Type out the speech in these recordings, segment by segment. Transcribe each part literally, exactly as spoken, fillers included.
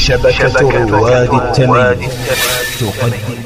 شبكة رواد التمييز تقدم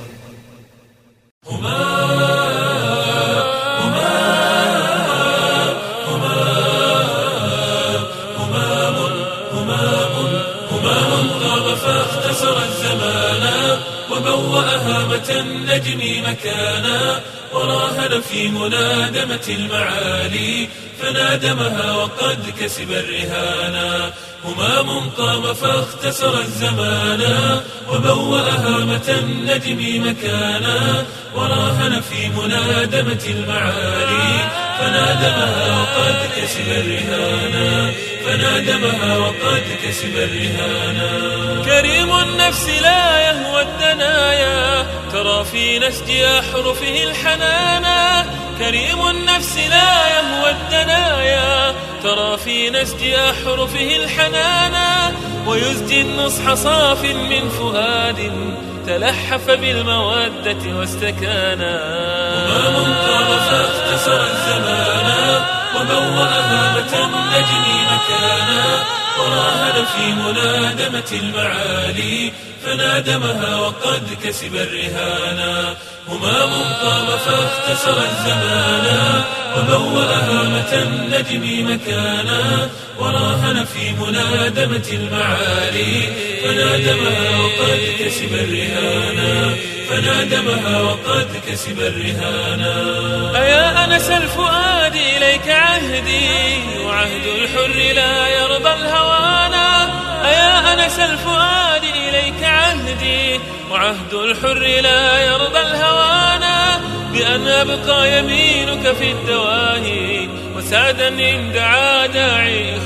فاختصر الزمان وبوأها متى النجم مكانا وراهن في منادمة المعالي فنادمها وقد كسب الرهانا همام قام فاختصر الزمان وبوأها متى النجم مكانا وراهن في منادمة المعالي فنادمها وقد كسب الرهانا فنادمها وقد كسب الرهانا كريم النفس لا يهوى الدنايا ترى في نسج أحرفه الحنانا كريم النفس لا يهوى الدنايا ترى في نسج أحرفه الحنانا ويزجي النصح صاف من فؤاد تلحف بالمودة واستكانا همام قام فاختصر الزمان وبوأها متى النجم مكانا وراهن في منادمة المعالي فنادمها وقد كسب الرهانا همام قام فاختصر الزمان وبوأها متى النجم مكانا وراهن في منادمة المعالي فنادمها وقد كسب الرهانا فنادمها وقد كسب الرهانا أيا أنس الفؤاد إليك عهدي وعهد الحر لا يرضى الهوانا أيا أنس الفؤاد إليك عهدي وعهد الحر لا يرضى الهوانا بأن أبقى يمينك في الدواهي وسعدا إن دعا داعي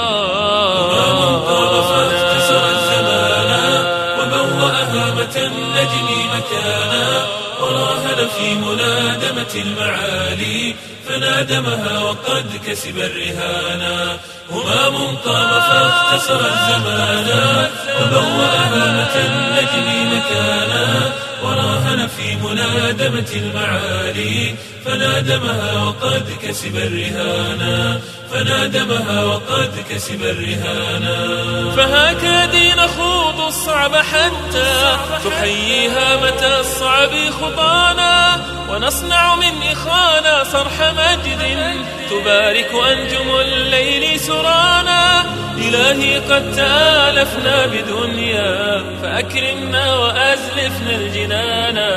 خانا قام فاختصر الزمان وبوأها متى النجم مكانا وراهن في منادمة المعالي فنادمها وقد كسب الرهانا همام قام فاختصر الزمان وبوأها متى النجم مكانا وراهن في منادمة المعالي فنادمها وقد كسب الرهانا فنادمها وقد كسب الرهانا فهكذا نخوض الصعب حتى تحييها متى الصعب خطانا ونصنع من إخانا صرح مجد تبارك أنجم الليل سرانا إلهي قد تآلفنا بدنيا فأكرمنا وأزلفنا الجنانا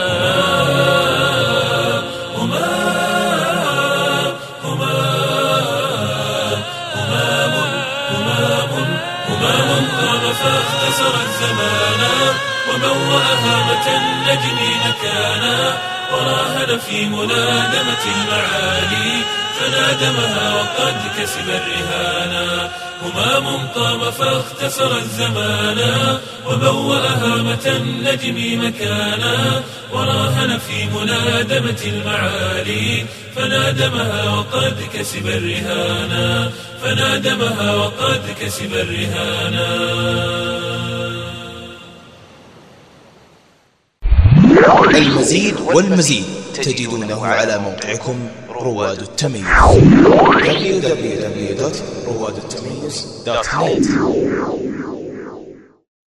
فاختصر الزمان وبوأها متى النجم مكانا وراهن في منادمة المعالي فنادمها وقد كسب الرهانا همام قام فاختصر الزمان وبوأها متى النجم مكانا وراهن في منادمة المعالي فنادمها وقد كسب الرهانا فنادمها وقد كسب الرهانا المزيد والمزيد تجدونه على موقعكم رواد التمييز دبليو دبليو دبليو دوت رواد التمييز دوت نت.